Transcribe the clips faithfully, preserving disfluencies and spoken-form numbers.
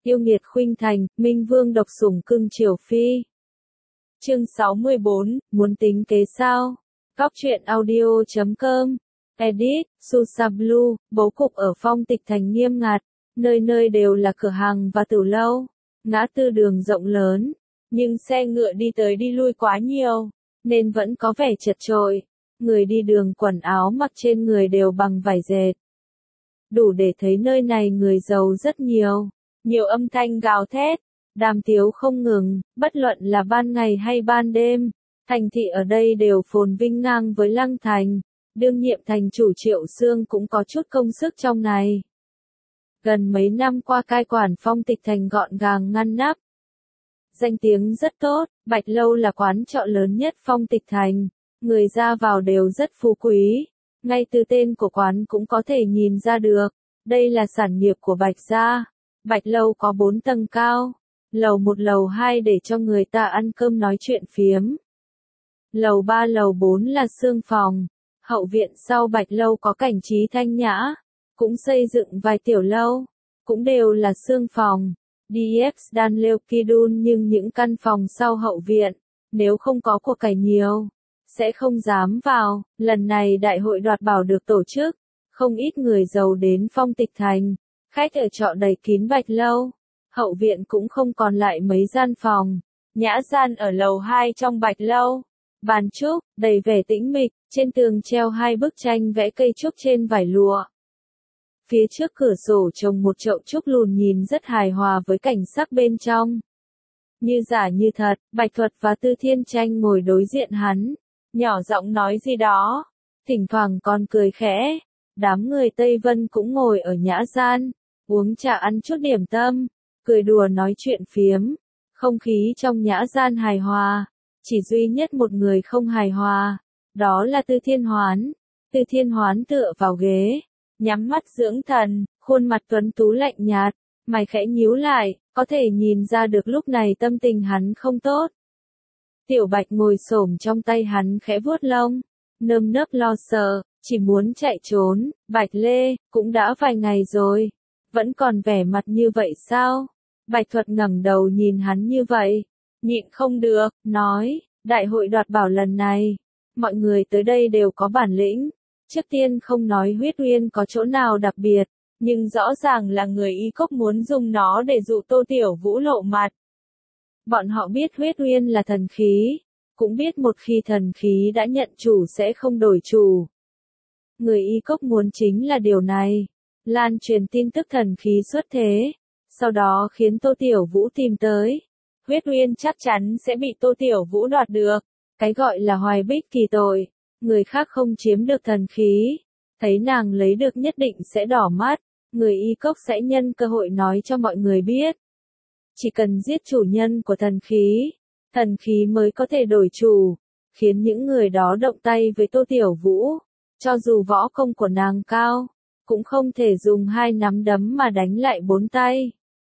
Yêu nghiệt khuynh thành, Minh Vương độc sủng cưng chiều phi. Chương sáu mươi bốn, muốn tính kế sao? Góc truyện audio chấm com. Edit, Susa Blue, bố cục ở Phong Tịch Thành nghiêm ngặt, nơi nơi đều là cửa hàng và tử lâu, ngã tư đường rộng lớn, nhưng xe ngựa đi tới đi lui quá nhiều, nên vẫn có vẻ chật chội. Người đi đường quần áo mặc trên người đều bằng vải dệt. Đủ để thấy nơi này người giàu rất nhiều. Nhiều âm thanh gào thét, đàm tiếu không ngừng, bất luận là ban ngày hay ban đêm. Thành thị ở đây đều phồn vinh ngang với Lăng Thành. Đương nhiệm thành chủ Triệu Xương cũng có chút công sức trong này. Gần mấy năm qua cai quản Phong Tịch Thành gọn gàng ngăn nắp. Danh tiếng rất tốt, Bạch Lâu là quán trọ lớn nhất Phong Tịch Thành. Người ra vào đều rất phú quý. Ngay từ tên của quán cũng có thể nhìn ra được. Đây là sản nghiệp của Bạch gia. Bạch Lâu có bốn tầng cao. Lầu một lầu hai để cho người ta ăn cơm nói chuyện phiếm. Lầu ba lầu bốn là xương phòng. Hậu viện sau Bạch Lâu có cảnh trí thanh nhã. Cũng xây dựng vài tiểu lâu. Cũng đều là xương phòng. đê ích Dan Leo Kidun, nhưng những căn phòng sau hậu viện, nếu không có của cải nhiều, sẽ không dám vào. Lần này đại hội đoạt bảo được tổ chức. Không ít người giàu đến Phong Tịch Thành. Khách ở trọ đầy kín Bạch Lâu. Hậu viện cũng không còn lại mấy gian phòng. Nhã gian ở lầu hai trong Bạch Lâu. Bàn trúc, đầy vẻ tĩnh mịch, trên tường treo hai bức tranh vẽ cây trúc trên vải lụa. Phía trước cửa sổ trồng một chậu trúc lùn nhìn rất hài hòa với cảnh sắc bên trong. Như giả như thật, Bạch Thuật và Tư Thiên Tranh ngồi đối diện hắn, nhỏ giọng nói gì đó, thỉnh thoảng còn cười khẽ. Đám người Tây Vân cũng ngồi ở nhã gian, uống trà ăn chút điểm tâm, cười đùa nói chuyện phiếm. Không khí trong nhã gian hài hòa, chỉ duy nhất một người không hài hòa, đó là Tư Thiên Hoán. Tư Thiên Hoán tựa vào ghế, nhắm mắt dưỡng thần, khuôn mặt tuấn tú lạnh nhạt, mày khẽ nhíu lại, có thể nhìn ra được lúc này tâm tình hắn không tốt. Tiểu Bạch ngồi xổm trong tay hắn khẽ vuốt lông, nơm nớp lo sợ, chỉ muốn chạy trốn. Bạch Lê, cũng đã vài ngày rồi, vẫn còn vẻ mặt như vậy sao? Bạch Thuật ngẩng đầu nhìn hắn như vậy, nhịn không được, nói, đại hội đoạt bảo lần này, mọi người tới đây đều có bản lĩnh. Trước tiên không nói huyết uyên có chỗ nào đặc biệt, nhưng rõ ràng là người Y Cốc muốn dùng nó để dụ Tô Tiểu Vũ lộ mặt. Bọn họ biết huyết uyên là thần khí, cũng biết một khi thần khí đã nhận chủ sẽ không đổi chủ. Người Y Cốc muốn chính là điều này, lan truyền tin tức thần khí xuất thế, sau đó khiến Tô Tiểu Vũ tìm tới. Huyết uyên chắc chắn sẽ bị Tô Tiểu Vũ đoạt được, cái gọi là hoài bích kỳ tội, người khác không chiếm được thần khí, thấy nàng lấy được nhất định sẽ đỏ mắt, người Y Cốc sẽ nhân cơ hội nói cho mọi người biết. Chỉ cần giết chủ nhân của thần khí, thần khí mới có thể đổi chủ, khiến những người đó động tay với Tô Tiểu Vũ. Cho dù võ công của nàng cao, cũng không thể dùng hai nắm đấm mà đánh lại bốn tay.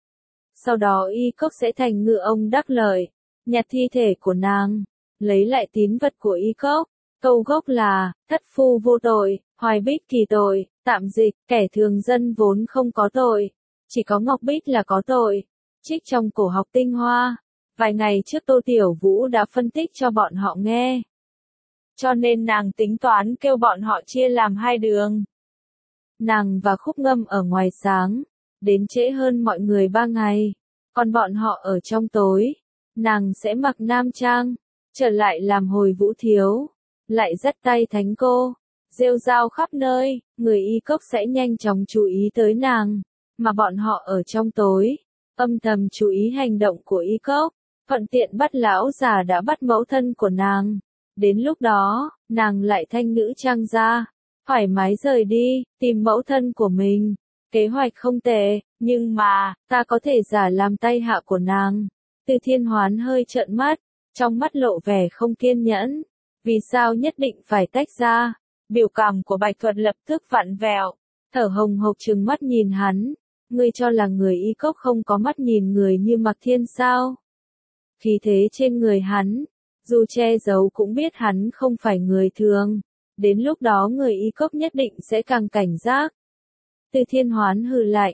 Sau đó Y Cốc sẽ thành ngựa ông đắc lợi, nhặt thi thể của nàng, lấy lại tín vật của Y Cốc. Câu gốc là, thất phu vô tội, hoài bích kỳ tội, tạm dịch, kẻ thường dân vốn không có tội, chỉ có Ngọc Bích là có tội. Trích trong cổ học tinh hoa, vài ngày trước Tô Tiểu Vũ đã phân tích cho bọn họ nghe. Cho nên nàng tính toán kêu bọn họ chia làm hai đường. Nàng và Khúc Ngâm ở ngoài sáng, đến trễ hơn mọi người ba ngày, còn bọn họ ở trong tối. Nàng sẽ mặc nam trang, trở lại làm hồi vũ thiếu, lại dắt tay thánh cô, rêu rao khắp nơi, người Y Cốc sẽ nhanh chóng chú ý tới nàng, mà bọn họ ở trong tối, âm thầm chú ý hành động của Y Cốc, thuận tiện bắt lão già đã bắt mẫu thân của nàng. Đến lúc đó, nàng lại thanh nữ trang ra, thoải mái rời đi, tìm mẫu thân của mình. Kế hoạch không tệ, nhưng mà, ta có thể giả làm tay hạ của nàng. Tư Thiên Hoán hơi trợn mắt, trong mắt lộ vẻ không kiên nhẫn. Vì sao nhất định phải tách ra? Biểu cảm của Bạch Thuật lập tức vặn vẹo, thở hồng hộc trừng mắt nhìn hắn. Ngươi cho là người Y Cốc không có mắt nhìn người như Mạc Thiên sao? Khí thế trên người hắn, dù che giấu cũng biết hắn không phải người thường. Đến lúc đó người Y Cốc nhất định sẽ càng cảnh giác. Tư Thiên Hoán hừ lạnh,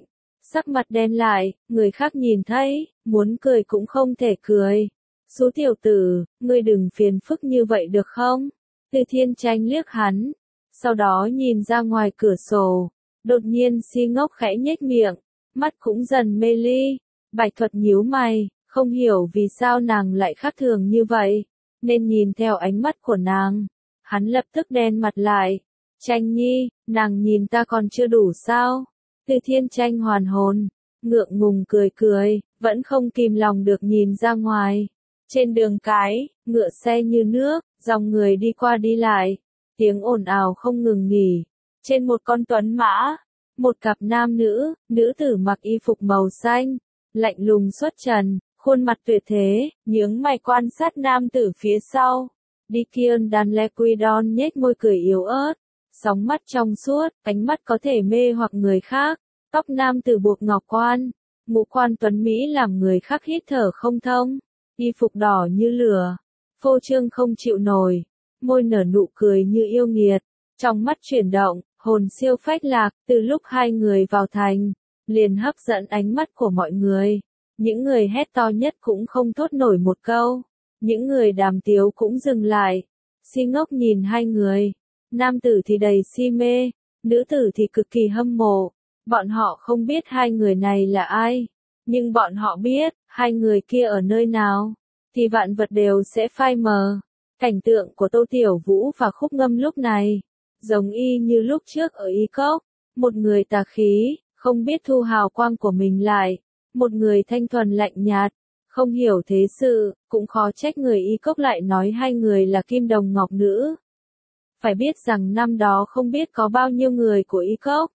sắc mặt đen lại, người khác nhìn thấy, muốn cười cũng không thể cười. Sú tiểu tử, ngươi đừng phiền phức như vậy được không? Từ Thiên Tranh liếc hắn, sau đó nhìn ra ngoài cửa sổ, đột nhiên si ngốc khẽ nhếch miệng, mắt cũng dần mê ly. Bạch Thuật nhíu mày, không hiểu vì sao nàng lại khác thường như vậy, nên nhìn theo ánh mắt của nàng. Hắn lập tức đen mặt lại. Tranh nhi, nàng nhìn ta còn chưa đủ sao? Từ Thiên Tranh hoàn hồn, ngượng ngùng cười cười, vẫn không kìm lòng được nhìn ra ngoài. Trên đường cái, ngựa xe như nước, dòng người đi qua đi lại, tiếng ồn ào không ngừng nghỉ. Trên một con tuấn mã, một cặp nam nữ, nữ tử mặc y phục màu xanh, lạnh lùng xuất trần, khuôn mặt tuyệt thế, nhướng mày quan sát nam tử phía sau. Dickon Dunlequidon nhếch môi cười yếu ớt, sóng mắt trong suốt, ánh mắt có thể mê hoặc người khác. Tóc nam tử buộc ngọc quan, ngũ quan tuấn mỹ làm người khác hít thở không thông. Y phục đỏ như lửa, phô trương không chịu nổi, môi nở nụ cười như yêu nghiệt, trong mắt chuyển động, hồn siêu phách lạc. Từ lúc hai người vào thành, liền hấp dẫn ánh mắt của mọi người. Những người hét to nhất cũng không thốt nổi một câu, những người đàm tiếu cũng dừng lại, si ngốc nhìn hai người. Nam tử thì đầy si mê, nữ tử thì cực kỳ hâm mộ. Bọn họ không biết hai người này là ai, nhưng bọn họ biết, hai người kia ở nơi nào, thì vạn vật đều sẽ phai mờ. Cảnh tượng của Tô Tiểu Vũ và Khúc Ngâm lúc này, giống y như lúc trước ở Y Cốc, một người tà khí, không biết thu hào quang của mình lại, một người thanh thuần lạnh nhạt, không hiểu thế sự, cũng khó trách người Y Cốc lại nói hai người là kim đồng ngọc nữ. Phải biết rằng năm đó không biết có bao nhiêu người của Y Cốc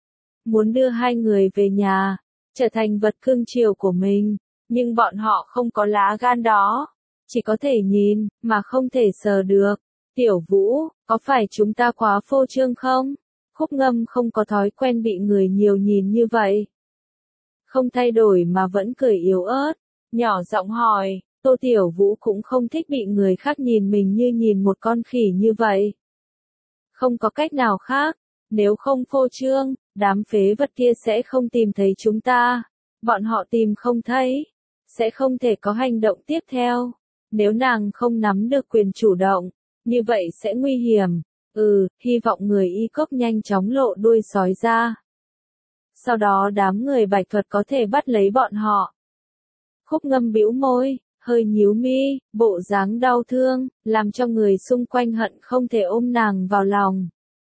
muốn đưa hai người về nhà, trở thành vật cưng chiều của mình, nhưng bọn họ không có lá gan đó, chỉ có thể nhìn, mà không thể sờ được. Tiểu Vũ, có phải chúng ta quá phô trương không? Khúc Ngâm không có thói quen bị người nhiều nhìn như vậy. Không thay đổi mà vẫn cười yếu ớt, nhỏ giọng hỏi. Tô Tiểu Vũ cũng không thích bị người khác nhìn mình như nhìn một con khỉ như vậy. Không có cách nào khác, nếu không phô trương, đám phế vật kia sẽ không tìm thấy chúng ta. Bọn họ tìm không thấy, sẽ không thể có hành động tiếp theo. Nếu nàng không nắm được quyền chủ động, như vậy sẽ nguy hiểm. Ừ, hy vọng người Y Cốc nhanh chóng lộ đuôi sói ra. Sau đó đám người Bạch Thuật có thể bắt lấy bọn họ. Khúc Ngâm bĩu môi, hơi nhíu mi, bộ dáng đau thương, làm cho người xung quanh hận không thể ôm nàng vào lòng.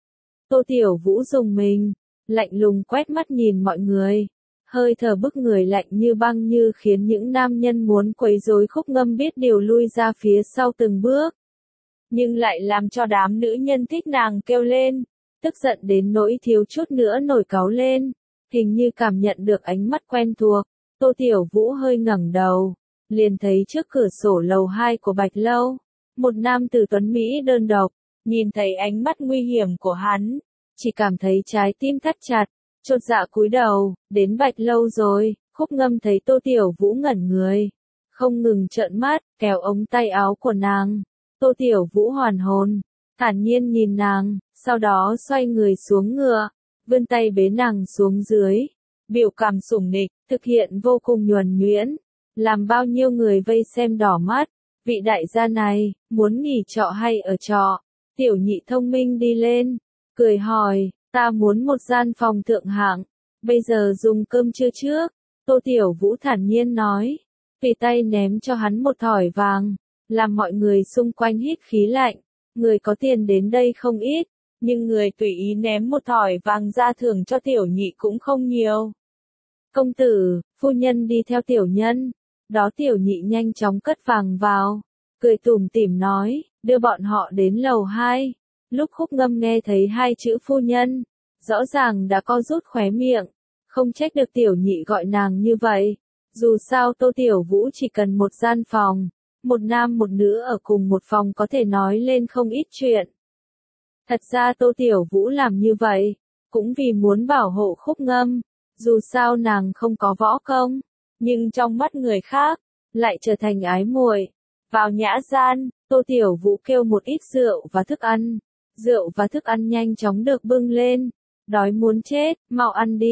Tô Tiểu Vũ dùng mình, lạnh lùng quét mắt nhìn mọi người, hơi thở bức người lạnh như băng như khiến những nam nhân muốn quấy rối Khúc Ngâm biết điều lui ra phía sau từng bước. Nhưng lại làm cho đám nữ nhân thích nàng kêu lên, tức giận đến nỗi thiếu chút nữa nổi cáu lên, hình như cảm nhận được ánh mắt quen thuộc. Tô Tiểu Vũ hơi ngẩng đầu, liền thấy trước cửa sổ lầu hai của Bạch Lâu, một nam tử tuấn Mỹ đơn độc, nhìn thấy ánh mắt nguy hiểm của hắn, chỉ cảm thấy trái tim thắt chặt, chột dạ cúi đầu. Đến Bạch Lâu rồi. Khúc Ngâm thấy Tô Tiểu Vũ ngẩn người, không ngừng trợn mắt, kéo ống tay áo của nàng. Tô Tiểu Vũ hoàn hồn, thản nhiên nhìn nàng, sau đó xoay người xuống ngựa, vươn tay bế nàng xuống dưới, biểu cảm sủng nịch, thực hiện vô cùng nhuần nhuyễn, làm bao nhiêu người vây xem đỏ mắt. Vị đại gia này, muốn nghỉ trọ hay ở trọ? Tiểu Nhị thông minh đi lên, cười hỏi, ta muốn một gian phòng thượng hạng, bây giờ dùng cơm trưa trước. Tô Tiểu Vũ thản nhiên nói, tùy tay ném cho hắn một thỏi vàng, làm mọi người xung quanh hít khí lạnh. Người có tiền đến đây không ít, nhưng người tùy ý ném một thỏi vàng ra thưởng cho Tiểu Nhị cũng không nhiều. Công tử, phu nhân đi theo tiểu nhân. Đó Tiểu Nhị nhanh chóng cất vàng vào, cười tủm tỉm nói, đưa bọn họ đến lầu hai. Lúc Khúc Ngâm nghe thấy hai chữ phu nhân, rõ ràng đã co rút khóe miệng, không trách được Tiểu Nhị gọi nàng như vậy. Dù sao Tô Tiểu Vũ chỉ cần một gian phòng, một nam một nữ ở cùng một phòng có thể nói lên không ít chuyện. Thật ra Tô Tiểu Vũ làm như vậy, cũng vì muốn bảo hộ Khúc Ngâm, dù sao nàng không có võ công, nhưng trong mắt người khác, lại trở thành ái muội. Vào nhã gian, Tô Tiểu Vũ kêu một ít rượu và thức ăn. Rượu và thức ăn nhanh chóng được bưng lên. Đói muốn chết, mau ăn đi.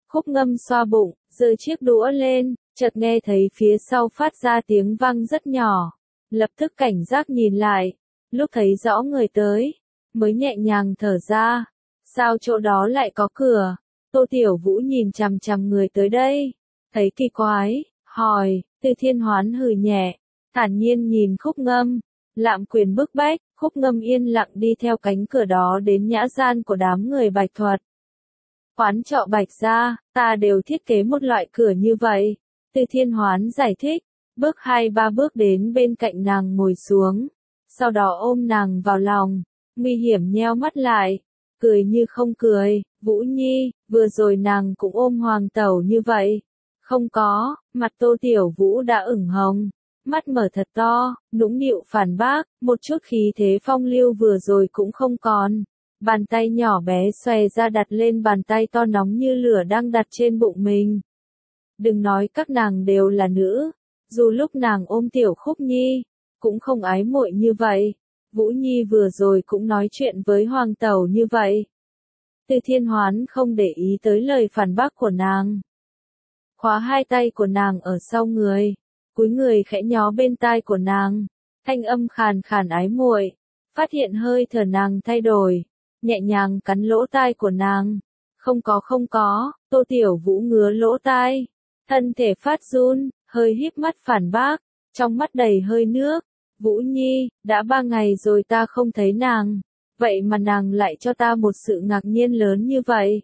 Khúc Ngâm xoa bụng, giơ chiếc đũa lên, chợt nghe thấy phía sau phát ra tiếng vang rất nhỏ. Lập tức cảnh giác nhìn lại, lúc thấy rõ người tới, mới nhẹ nhàng thở ra. Sao chỗ đó lại có cửa? Tô Tiểu Vũ nhìn chằm chằm người tới đây, thấy kỳ quái, hỏi. Từ Thiên Hoán hừ nhẹ, thản nhiên nhìn Khúc Ngâm, lạm quyền bức bách. Khúc Ngâm yên lặng đi theo cánh cửa đó đến nhã gian của đám người Bạch Thuật. Quán trọ Bạch gia, ta đều thiết kế một loại cửa như vậy. Từ Thiên Hoán giải thích, bước hai ba bước đến bên cạnh nàng ngồi xuống, sau đó ôm nàng vào lòng, nguy hiểm nheo mắt lại, cười như không cười. Vũ Nhi, vừa rồi nàng cũng ôm Hoàng tẩu như vậy. Không có, mặt Tô Tiểu Vũ đã ửng hồng, mắt mở thật to, nũng nịu phản bác, một chút khí thế phong lưu vừa rồi cũng không còn. Bàn tay nhỏ bé xòe ra đặt lên bàn tay to nóng như lửa đang đặt trên bụng mình. Đừng nói các nàng đều là nữ, dù lúc nàng ôm Tiểu Khúc Nhi, cũng không ái muội như vậy. Vũ Nhi vừa rồi cũng nói chuyện với Hoàng tẩu như vậy. Từ Thiên Hoán không để ý tới lời phản bác của nàng. Khóa hai tay của nàng ở sau người, cúi người khẽ nhó bên tai của nàng, thanh âm khàn khàn ái muội, phát hiện hơi thở nàng thay đổi, nhẹ nhàng cắn lỗ tai của nàng. Không có không có, Tô Tiểu Vũ ngứa lỗ tai, thân thể phát run, hơi híp mắt phản bác, trong mắt đầy hơi nước. Vũ Nhi, đã ba ngày rồi ta không thấy nàng, vậy mà nàng lại cho ta một sự ngạc nhiên lớn như vậy.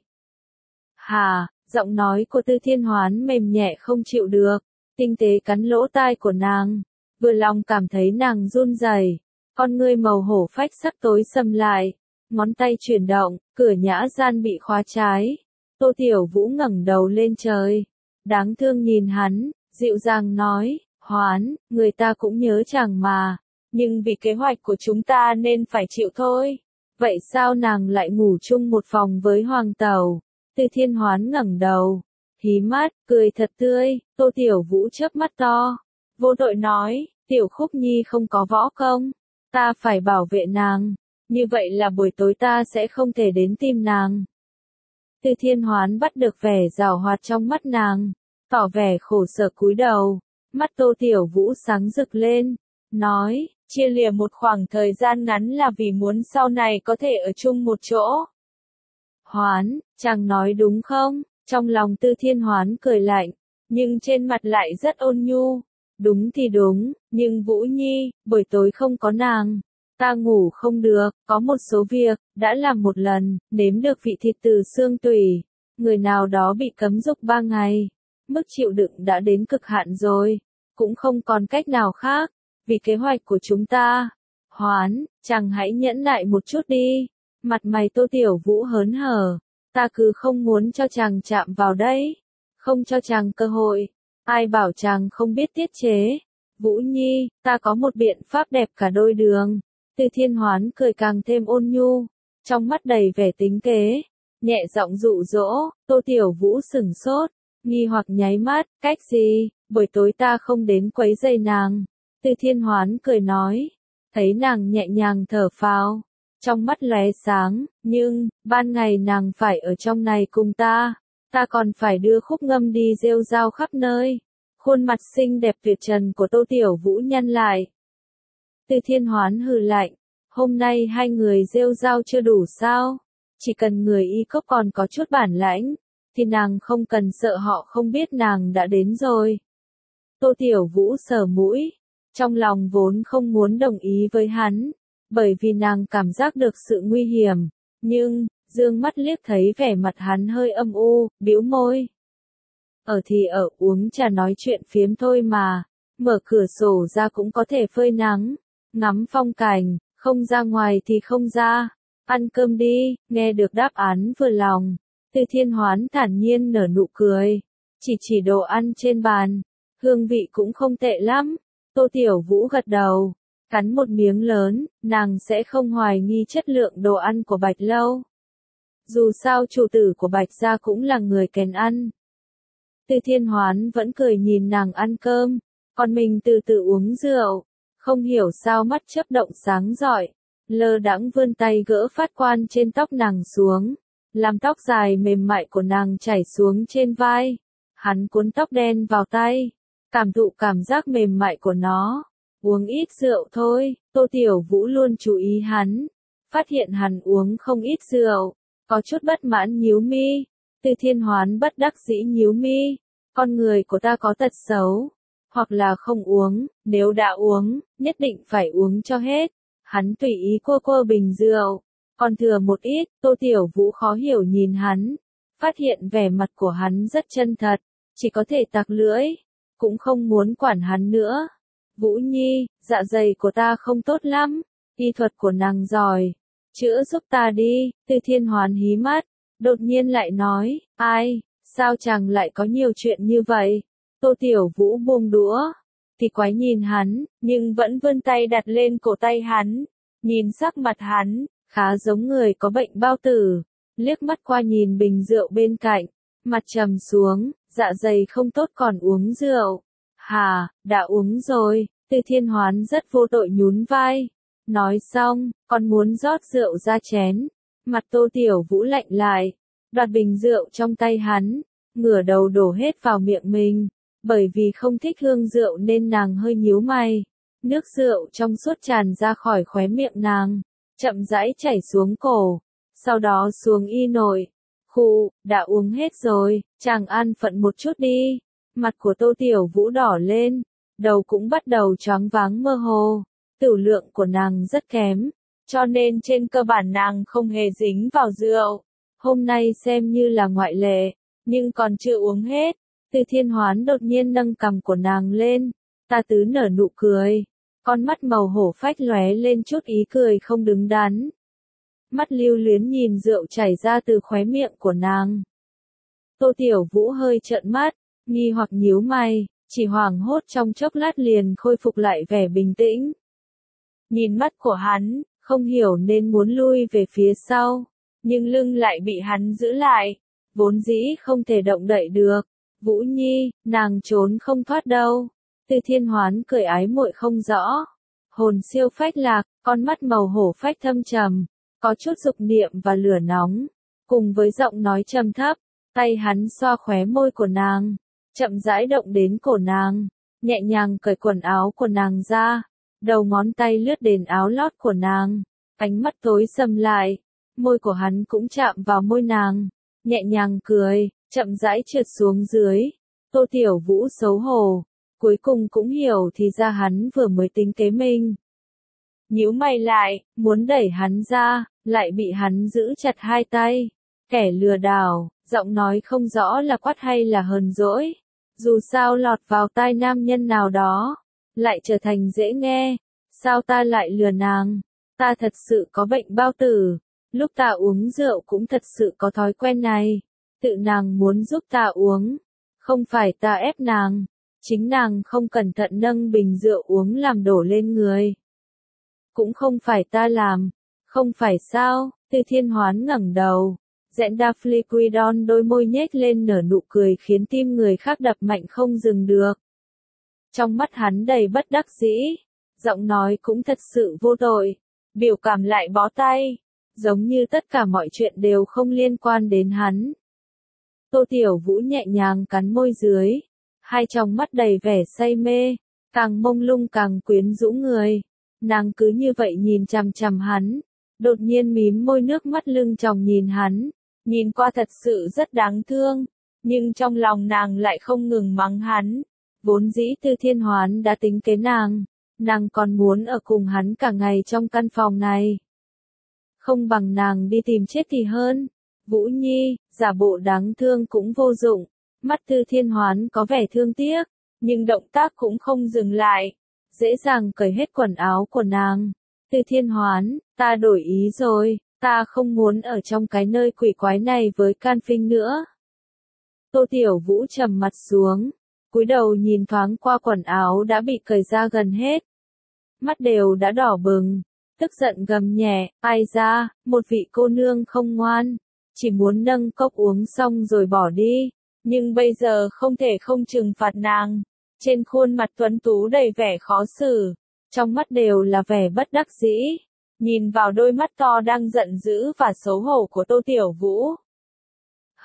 Hà, giọng nói của Từ Thiên Hoán mềm nhẹ không chịu được, tinh tế cắn lỗ tai của nàng, vừa lòng cảm thấy nàng run rẩy, con ngươi màu hổ phách sắc tối sầm lại, ngón tay chuyển động, cửa nhã gian bị khóa trái. Tô Tiểu Vũ ngẩng đầu lên trời, đáng thương nhìn hắn, dịu dàng nói, Hoán, người ta cũng nhớ chàng mà, nhưng vì kế hoạch của chúng ta nên phải chịu thôi. Vậy sao nàng lại ngủ chung một phòng với Hoàng tẩu? Từ Thiên Hoán ngẩng đầu, hí mắt, cười thật tươi. Tô Tiểu Vũ chớp mắt to, vô tội nói, Tiểu Khúc Nhi không có võ công, ta phải bảo vệ nàng, như vậy là buổi tối ta sẽ không thể đến tìm nàng. Từ Thiên Hoán bắt được vẻ giảo hoạt trong mắt nàng, tỏ vẻ khổ sở cúi đầu, mắt Tô Tiểu Vũ sáng rực lên, nói, chia lìa một khoảng thời gian ngắn là vì muốn sau này có thể ở chung một chỗ. Hoán, chàng nói đúng không? Trong lòng Tư Thiên Hoán cười lạnh, nhưng trên mặt lại rất ôn nhu. Đúng thì đúng, nhưng Vũ Nhi, buổi tối không có nàng, ta ngủ không được, có một số việc, đã làm một lần, nếm được vị thịt từ xương tủy. Người nào đó bị cấm dục ba ngày, mức chịu đựng đã đến cực hạn rồi, cũng không còn cách nào khác, vì kế hoạch của chúng ta. Hoán, chàng hãy nhẫn nại một chút đi. Mặt mày Tô Tiểu Vũ hớn hở, ta cứ không muốn cho chàng chạm vào đấy, không cho chàng cơ hội, ai bảo chàng không biết tiết chế. Vũ Nhi, ta có một biện pháp đẹp cả đôi đường. Từ Thiên Hoán cười càng thêm ôn nhu, trong mắt đầy vẻ tính kế, nhẹ giọng dụ dỗ. Tô Tiểu Vũ sửng sốt, nghi hoặc nháy mắt, cách gì, buổi tối ta không đến quấy rầy nàng. Từ Thiên Hoán cười nói, thấy nàng nhẹ nhàng thở phào, trong mắt lóe sáng, nhưng, ban ngày nàng phải ở trong này cùng ta, ta còn phải đưa Khúc Ngâm đi rêu rao khắp nơi. Khuôn mặt xinh đẹp tuyệt trần của Tô Tiểu Vũ nhăn lại. Từ Thiên Hoán hừ lạnh, hôm nay hai người rêu rao chưa đủ sao? Chỉ cần người y cốc còn có chút bản lãnh, thì nàng không cần sợ họ không biết nàng đã đến rồi. Tô Tiểu Vũ sờ mũi, trong lòng vốn không muốn đồng ý với hắn, bởi vì nàng cảm giác được sự nguy hiểm, nhưng, dương mắt liếc thấy vẻ mặt hắn hơi âm u, bĩu môi. Ở thì ở, uống trà nói chuyện phiếm thôi mà, mở cửa sổ ra cũng có thể phơi nắng, ngắm phong cảnh, không ra ngoài thì không ra, ăn cơm đi. Nghe được đáp án vừa lòng, Từ Thiên Hoán thản nhiên nở nụ cười, chỉ chỉ đồ ăn trên bàn, hương vị cũng không tệ lắm. Tô Tiểu Vũ gật đầu, cắn một miếng lớn, nàng sẽ không hoài nghi chất lượng đồ ăn của Bạch Lâu. Dù sao chủ tử của Bạch gia cũng là người kén ăn. Từ Thiên Hoán vẫn cười nhìn nàng ăn cơm, còn mình từ từ uống rượu, không hiểu sao mắt chớp động sáng rọi, lơ đãng vươn tay gỡ phát quan trên tóc nàng xuống, làm tóc dài mềm mại của nàng chảy xuống trên vai. Hắn cuốn tóc đen vào tay, cảm thụ cảm giác mềm mại của nó. Uống ít rượu thôi, Tô Tiểu Vũ luôn chú ý hắn. Phát hiện hắn uống không ít rượu, có chút bất mãn nhíu mi. Từ Thiên Hoán bất đắc dĩ nhíu mi. Con người của ta có tật xấu, hoặc là không uống, nếu đã uống, nhất định phải uống cho hết. Hắn tùy ý cô cô bình rượu, còn thừa một ít. Tô Tiểu Vũ khó hiểu nhìn hắn, phát hiện vẻ mặt của hắn rất chân thật, chỉ có thể tặc lưỡi, cũng không muốn quản hắn nữa. Vũ Nhi, dạ dày của ta không tốt lắm, y thuật của nàng giỏi, chữa giúp ta đi. Từ Thiên Hoán hí mắt, đột nhiên lại nói, ai, sao chàng lại có nhiều chuyện như vậy? Tô Tiểu Vũ buông đũa, thì quái nhìn hắn, nhưng vẫn vươn tay đặt lên cổ tay hắn, nhìn sắc mặt hắn, khá giống người có bệnh bao tử, liếc mắt qua nhìn bình rượu bên cạnh, mặt trầm xuống, dạ dày không tốt còn uống rượu. Hà, đã uống rồi. Từ Thiên Hoán rất vô tội nhún vai. Nói xong, còn muốn rót rượu ra chén. Mặt Tô Tiểu Vũ lạnh lại, đoạt bình rượu trong tay hắn, ngửa đầu đổ hết vào miệng mình. Bởi vì không thích hương rượu nên nàng hơi nhíu mày. Nước rượu trong suốt tràn ra khỏi khóe miệng nàng, chậm rãi chảy xuống cổ, sau đó xuống y nội. Khụ, đã uống hết rồi, chàng an phận một chút đi. Mặt của Tô Tiểu Vũ đỏ lên, đầu cũng bắt đầu choáng váng mơ hồ. Tửu lượng của nàng rất kém, cho nên trên cơ bản nàng không hề dính vào rượu. Hôm nay xem như là ngoại lệ, nhưng còn chưa uống hết. Từ Thiên Hoán đột nhiên nâng cằm của nàng lên, ta tứ nở nụ cười, con mắt màu hổ phách lóe lên chút ý cười không đứng đắn. Mắt lưu luyến nhìn rượu chảy ra từ khóe miệng của nàng. Tô Tiểu Vũ hơi trợn mắt, nghi hoặc nhíu mày, chỉ hoảng hốt trong chốc lát liền khôi phục lại vẻ bình tĩnh. Nhìn mắt của hắn, không hiểu nên muốn lui về phía sau, nhưng lưng lại bị hắn giữ lại, vốn dĩ không thể động đậy được. Vũ Nhi, nàng trốn không thoát đâu. Từ Thiên Hoán cười ái muội không rõ. Hồn siêu phách lạc, con mắt màu hổ phách thâm trầm, có chút dục niệm và lửa nóng, cùng với giọng nói trầm thấp, tay hắn xoa khóe môi của nàng, chậm rãi động đến cổ nàng, nhẹ nhàng cởi quần áo của nàng ra, đầu ngón tay lướt đến áo lót của nàng, ánh mắt tối sầm lại, môi của hắn cũng chạm vào môi nàng, nhẹ nhàng cười, chậm rãi trượt xuống dưới. Tô Tiểu Vũ xấu hổ, cuối cùng cũng hiểu thì ra hắn vừa mới tính kế mình. Nhíu mày lại, muốn đẩy hắn ra, lại bị hắn giữ chặt hai tay. Kẻ lừa đảo, giọng nói không rõ là quát hay là hờn dỗi. Dù sao lọt vào tai nam nhân nào đó, lại trở thành dễ nghe. Sao ta lại lừa nàng? Ta thật sự có bệnh bao tử. Lúc ta uống rượu cũng thật sự có thói quen này. Tự nàng muốn giúp ta uống. Không phải ta ép nàng. Chính nàng không cẩn thận nâng bình rượu uống làm đổ lên người. Cũng không phải ta làm. Không phải sao? Từ Thiên Hoán ngẩng đầu. Dẹn đa Fliquidon đôi môi nhếch lên nở nụ cười khiến tim người khác đập mạnh không dừng được. Trong mắt hắn đầy bất đắc dĩ. Giọng nói cũng thật sự vô tội. Biểu cảm lại bó tay. Giống như tất cả mọi chuyện đều không liên quan đến hắn. Tô Tiểu Vũ nhẹ nhàng cắn môi dưới. Hai tròng mắt đầy vẻ say mê. Càng mông lung càng quyến rũ người. Nàng cứ như vậy nhìn chằm chằm hắn. Đột nhiên mím môi nước mắt lưng tròng nhìn hắn. Nhìn qua thật sự rất đáng thương. Nhưng trong lòng nàng lại không ngừng mắng hắn. Vốn dĩ Từ Thiên Hoán đã tính kế nàng. Nàng còn muốn ở cùng hắn cả ngày trong căn phòng này. Không bằng nàng đi tìm chết thì hơn. Vũ Nhi, giả bộ đáng thương cũng vô dụng. Mắt Từ Thiên Hoán có vẻ thương tiếc, nhưng động tác cũng không dừng lại. Dễ dàng cởi hết quần áo của nàng. Từ Thiên Hoán, ta đổi ý rồi, ta không muốn ở trong cái nơi quỷ quái này với Can Phinh nữa. Tô Tiểu Vũ trầm mặt xuống, cúi đầu nhìn thoáng qua quần áo đã bị cởi ra gần hết. Mắt đều đã đỏ bừng, tức giận gầm nhẹ, ai ra, một vị cô nương không ngoan, chỉ muốn nâng cốc uống xong rồi bỏ đi, nhưng bây giờ không thể không trừng phạt nàng. Trên khuôn mặt tuấn tú đầy vẻ khó xử, trong mắt đều là vẻ bất đắc dĩ, nhìn vào đôi mắt to đang giận dữ và xấu hổ của Tô Tiểu Vũ,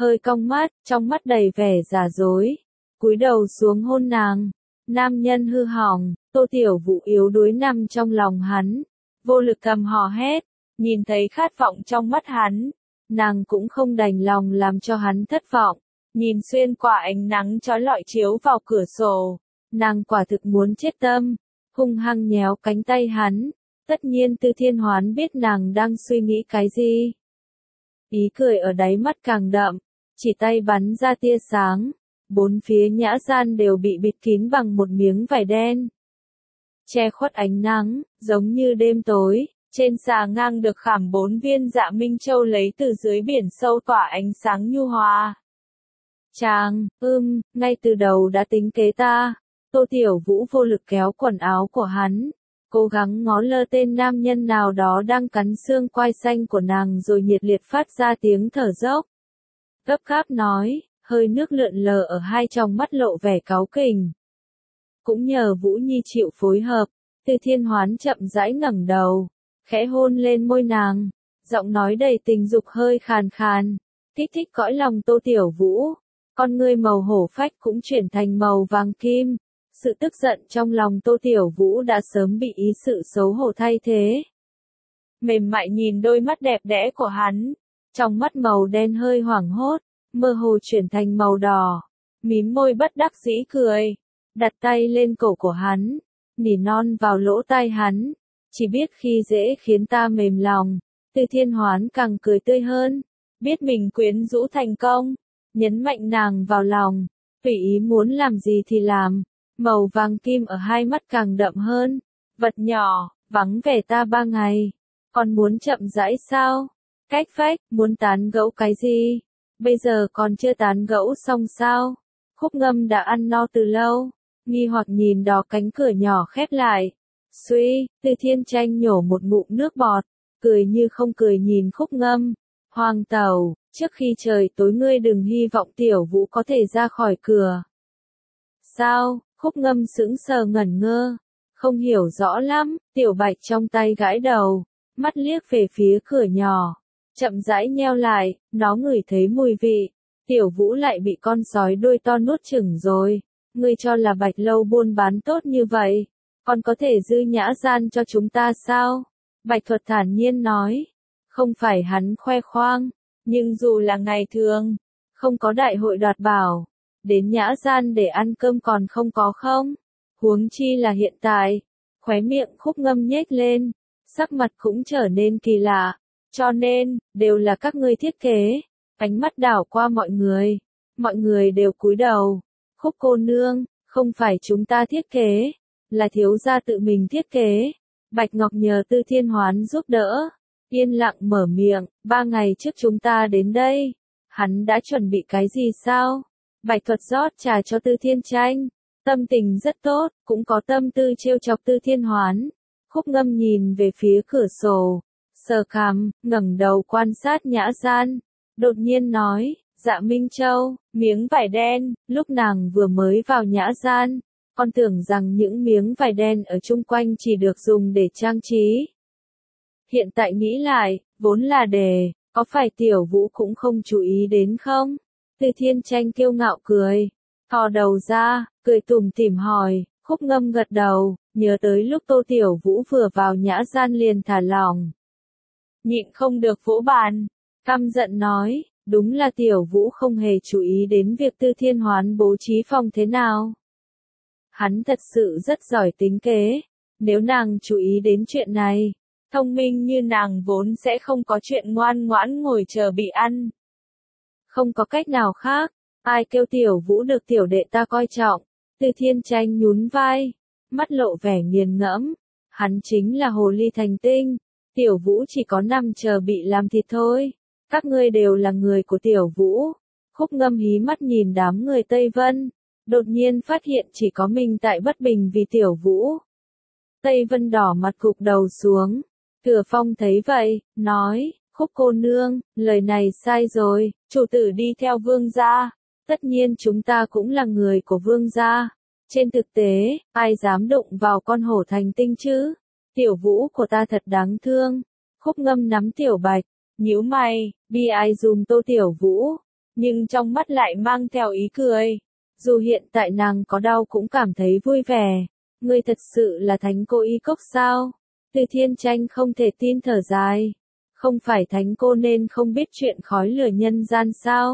hơi cong mắt, trong mắt đầy vẻ giả dối, cúi đầu xuống hôn nàng. Nam nhân hư hỏng, Tô Tiểu Vũ yếu đuối nằm trong lòng hắn, vô lực cầm hò hét, nhìn thấy khát vọng trong mắt hắn, nàng cũng không đành lòng làm cho hắn thất vọng, nhìn xuyên qua ánh nắng chói lọi chiếu vào cửa sổ, nàng quả thực muốn chết tâm, hung hăng nhéo cánh tay hắn, tất nhiên Tư Thiên Hoán biết nàng đang suy nghĩ cái gì. Ý cười ở đáy mắt càng đậm, chỉ tay bắn ra tia sáng, bốn phía nhã gian đều bị bịt kín bằng một miếng vải đen, che khuất ánh nắng, giống như đêm tối. Trên xà ngang được khảm bốn viên Dạ Minh Châu lấy từ dưới biển sâu tỏa ánh sáng nhu hòa. Chàng, ưm, ngay từ đầu đã tính kế ta. Tô Tiểu Vũ vô lực kéo quần áo của hắn, cố gắng ngó lơ tên nam nhân nào đó đang cắn xương quai xanh của nàng rồi nhiệt liệt phát ra tiếng thở dốc. Gấp gáp nói, hơi nước lượn lờ ở hai tròng mắt lộ vẻ cáu kỉnh. Cũng nhờ Vũ Nhi chịu phối hợp, Tư Thiên Hoán chậm rãi ngẩng đầu, khẽ hôn lên môi nàng, giọng nói đầy tình dục hơi khàn khàn, kích thích cõi lòng Tô Tiểu Vũ, con ngươi màu hổ phách cũng chuyển thành màu vàng kim, sự tức giận trong lòng Tô Tiểu Vũ đã sớm bị ý sự xấu hổ thay thế. Mềm mại nhìn đôi mắt đẹp đẽ của hắn, trong mắt màu đen hơi hoảng hốt, mơ hồ chuyển thành màu đỏ, mím môi bất đắc dĩ cười, đặt tay lên cổ của hắn, nỉ non vào lỗ tai hắn. Chỉ biết khi dễ khiến ta mềm lòng, Tư Thiên Hoán càng cười tươi hơn, biết mình quyến rũ thành công, nhấn mạnh nàng vào lòng, tùy ý muốn làm gì thì làm, màu vàng kim ở hai mắt càng đậm hơn, vật nhỏ, vắng vẻ ta ba ngày, còn muốn chậm rãi sao, cách phách, muốn tán gẫu cái gì, bây giờ còn chưa tán gẫu xong sao, Khúc Ngâm đã ăn no từ lâu, nghi hoặc nhìn đó cánh cửa nhỏ khép lại. Suy, Tư Thiên Tranh nhổ một ngụm nước bọt, cười như không cười nhìn Khúc Ngâm. Hoàng tẩu, trước khi trời tối ngươi đừng hy vọng Tiểu Vũ có thể ra khỏi cửa. Sao? Khúc Ngâm sững sờ ngẩn ngơ, không hiểu rõ lắm, Tiểu Bạch trong tay gãi đầu, mắt liếc về phía cửa nhỏ, chậm rãi nheo lại, nó ngửi thấy mùi vị. Tiểu Vũ lại bị con sói đuôi to nuốt chửng rồi, ngươi cho là Bạch Lâu buôn bán tốt như vậy. Còn có thể dư nhã gian cho chúng ta sao? Bạch Thuật thản nhiên nói. Không phải hắn khoe khoang, nhưng dù là ngày thường, không có đại hội đoạt bảo, đến nhã gian để ăn cơm còn không có không? Huống chi là hiện tại, khóe miệng Khúc Ngâm nhếch lên, sắc mặt cũng trở nên kỳ lạ, cho nên, đều là các ngươi thiết kế, ánh mắt đảo qua mọi người, mọi người đều cúi đầu, Khúc cô nương, không phải chúng ta thiết kế. Là thiếu gia tự mình thiết kế. Bạch Ngọc nhờ Tư Thiên Hoán giúp đỡ. Yên lặng mở miệng, ba ngày trước chúng ta đến đây. Hắn đã chuẩn bị cái gì sao? Bạch Thuật rót trà cho Tư Thiên Tranh. Tâm tình rất tốt, cũng có tâm tư trêu chọc Tư Thiên Hoán. Khúc Ngâm nhìn về phía cửa sổ. Sờ cằm, ngẩng đầu quan sát nhã gian. Đột nhiên nói, Dạ Minh Châu, miếng vải đen, lúc nàng vừa mới vào nhã gian. Con tưởng rằng những miếng vải đen ở chung quanh chỉ được dùng để trang trí. Hiện tại nghĩ lại, vốn là để, có phải Tiểu Vũ cũng không chú ý đến không? Tư Thiên Tranh kiêu ngạo cười, thò đầu ra, cười tủm tỉm hỏi, Khúc Ngâm gật đầu, nhớ tới lúc Tô Tiểu Vũ vừa vào nhã gian liền thả lỏng. Nhịn không được vỗ bàn, căm giận nói, đúng là Tiểu Vũ không hề chú ý đến việc Tư Thiên Hoán bố trí phòng thế nào. Hắn thật sự rất giỏi tính kế, nếu nàng chú ý đến chuyện này, thông minh như nàng vốn sẽ không có chuyện ngoan ngoãn ngồi chờ bị ăn. Không có cách nào khác, ai kêu Tiểu Vũ được tiểu đệ ta coi trọng, Tư Thiên Tranh nhún vai, mắt lộ vẻ nghiền ngẫm, hắn chính là hồ ly thành tinh, Tiểu Vũ chỉ có nằm chờ bị làm thịt thôi, các ngươi đều là người của Tiểu Vũ. Khúc Ngâm hí mắt nhìn đám người Tây Vân. Đột nhiên phát hiện chỉ có mình tại bất bình vì Tiểu Vũ. Tây Vân đỏ mặt gục đầu xuống. Thừa Phong thấy vậy, nói, Khúc cô nương, lời này sai rồi, chủ tử đi theo vương gia. Tất nhiên chúng ta cũng là người của vương gia. Trên thực tế, ai dám đụng vào con hổ thành tinh chứ? Tiểu Vũ của ta thật đáng thương. Khúc Ngâm nắm Tiểu Bạch, nhíu mày, bi ai dùm Tô Tiểu Vũ. nhưng trong mắt lại mang theo ý cười. Dù hiện tại nàng có đau cũng cảm thấy vui vẻ. Ngươi thật sự là thánh cô Y Cốc sao? Từ Thiên Tranh không thể tin thở dài. Không phải thánh cô nên không biết chuyện khói lửa nhân gian sao?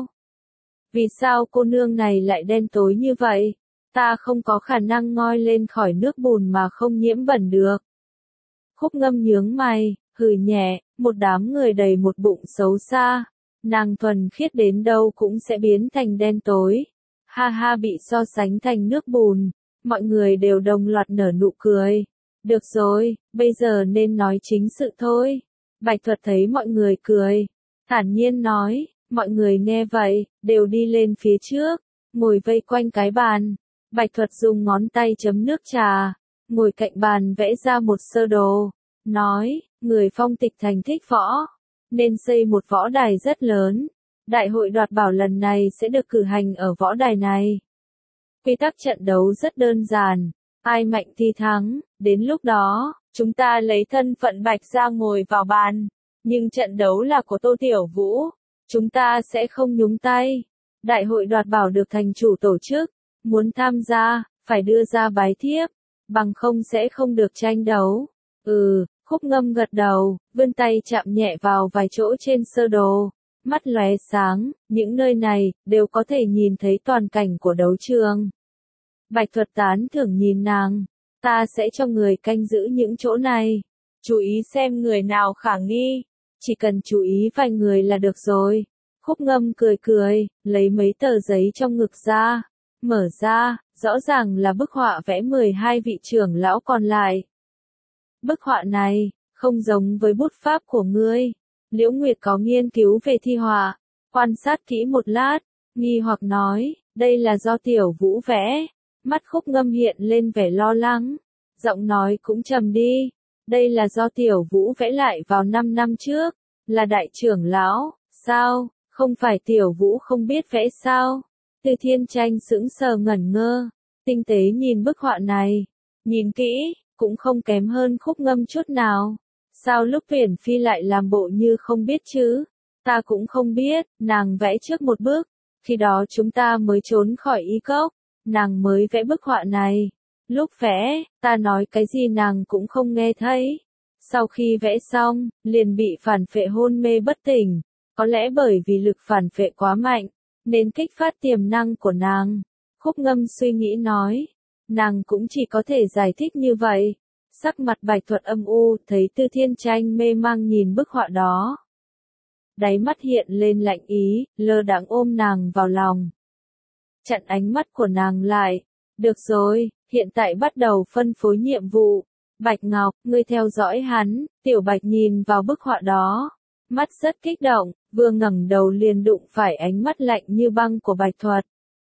Vì sao cô nương này lại đen tối như vậy? Ta không có khả năng ngoi lên khỏi nước bùn mà không nhiễm bẩn được. Khúc Ngâm nhướng mày, hừ nhẹ, một đám người đầy một bụng xấu xa. Nàng thuần khiết đến đâu cũng sẽ biến thành đen tối. Ha ha, bị so sánh thành nước bùn. Mọi người đều đồng loạt nở nụ cười. Được rồi, bây giờ nên nói chính sự thôi. Bạch Thuật thấy mọi người cười, thản nhiên nói, mọi người nghe vậy, đều đi lên phía trước, ngồi vây quanh cái bàn. Bạch Thuật dùng ngón tay chấm nước trà, ngồi cạnh bàn vẽ ra một sơ đồ, nói, người Phong Tịch Thành thích võ, nên xây một võ đài rất lớn. Đại hội đoạt bảo lần này sẽ được cử hành ở võ đài này. Quy tắc trận đấu rất đơn giản, ai mạnh thì thắng, đến lúc đó, chúng ta lấy thân phận Bạch ra ngồi vào bàn, nhưng trận đấu là của Tô Tiểu Vũ, chúng ta sẽ không nhúng tay. Đại hội đoạt bảo được thành chủ tổ chức, muốn tham gia, phải đưa ra bái thiếp, bằng không sẽ không được tranh đấu. Ừ, Khúc Ngâm gật đầu, vươn tay chạm nhẹ vào vài chỗ trên sơ đồ, mắt lóe sáng, những nơi này, đều có thể nhìn thấy toàn cảnh của đấu trường. Bạch Thuật tán thưởng nhìn nàng, ta sẽ cho người canh giữ những chỗ này, chú ý xem người nào khả nghi, chỉ cần chú ý vài người là được rồi. Khúc Ngâm cười cười, lấy mấy tờ giấy trong ngực ra, mở ra, rõ ràng là bức họa vẽ mười hai vị trưởng lão còn lại. Bức họa này, không giống với bút pháp của ngươi. Liễu Nguyệt có nghiên cứu về thi họa, quan sát kỹ một lát, nghi hoặc nói, đây là do Tiểu Vũ vẽ. Mắt Khúc Ngâm hiện lên vẻ lo lắng, giọng nói cũng trầm đi. Đây là do Tiểu Vũ vẽ lại vào năm năm trước, là đại trưởng lão, sao, không phải Tiểu Vũ không biết vẽ sao? Từ Thiên Tranh sững sờ ngẩn ngơ, tinh tế nhìn bức họa này, nhìn kỹ, cũng không kém hơn Khúc Ngâm chút nào. Sao lúc Tuyển Phi lại làm bộ như không biết chứ? Ta cũng không biết, nàng vẽ trước một bước, khi đó chúng ta mới trốn khỏi Y Cốc, nàng mới vẽ bức họa này. Lúc vẽ, ta nói cái gì nàng cũng không nghe thấy. Sau khi vẽ xong, liền bị phản phệ hôn mê bất tỉnh, có lẽ bởi vì lực phản phệ quá mạnh, nên kích phát tiềm năng của nàng. Khúc Ngâm suy nghĩ nói, nàng cũng chỉ có thể giải thích như vậy. Sắc mặt Bạch Thuật âm u, thấy Từ Thiên Tranh mê mang nhìn bức họa đó. Đáy mắt hiện lên lạnh ý, lơ đãng ôm nàng vào lòng. Chặn ánh mắt của nàng lại. Được rồi, hiện tại bắt đầu phân phối nhiệm vụ. Bạch Ngọc, ngươi theo dõi hắn. Tiểu Bạch nhìn vào bức họa đó, mắt rất kích động, vừa ngẩng đầu liền đụng phải ánh mắt lạnh như băng của Bạch Thuật.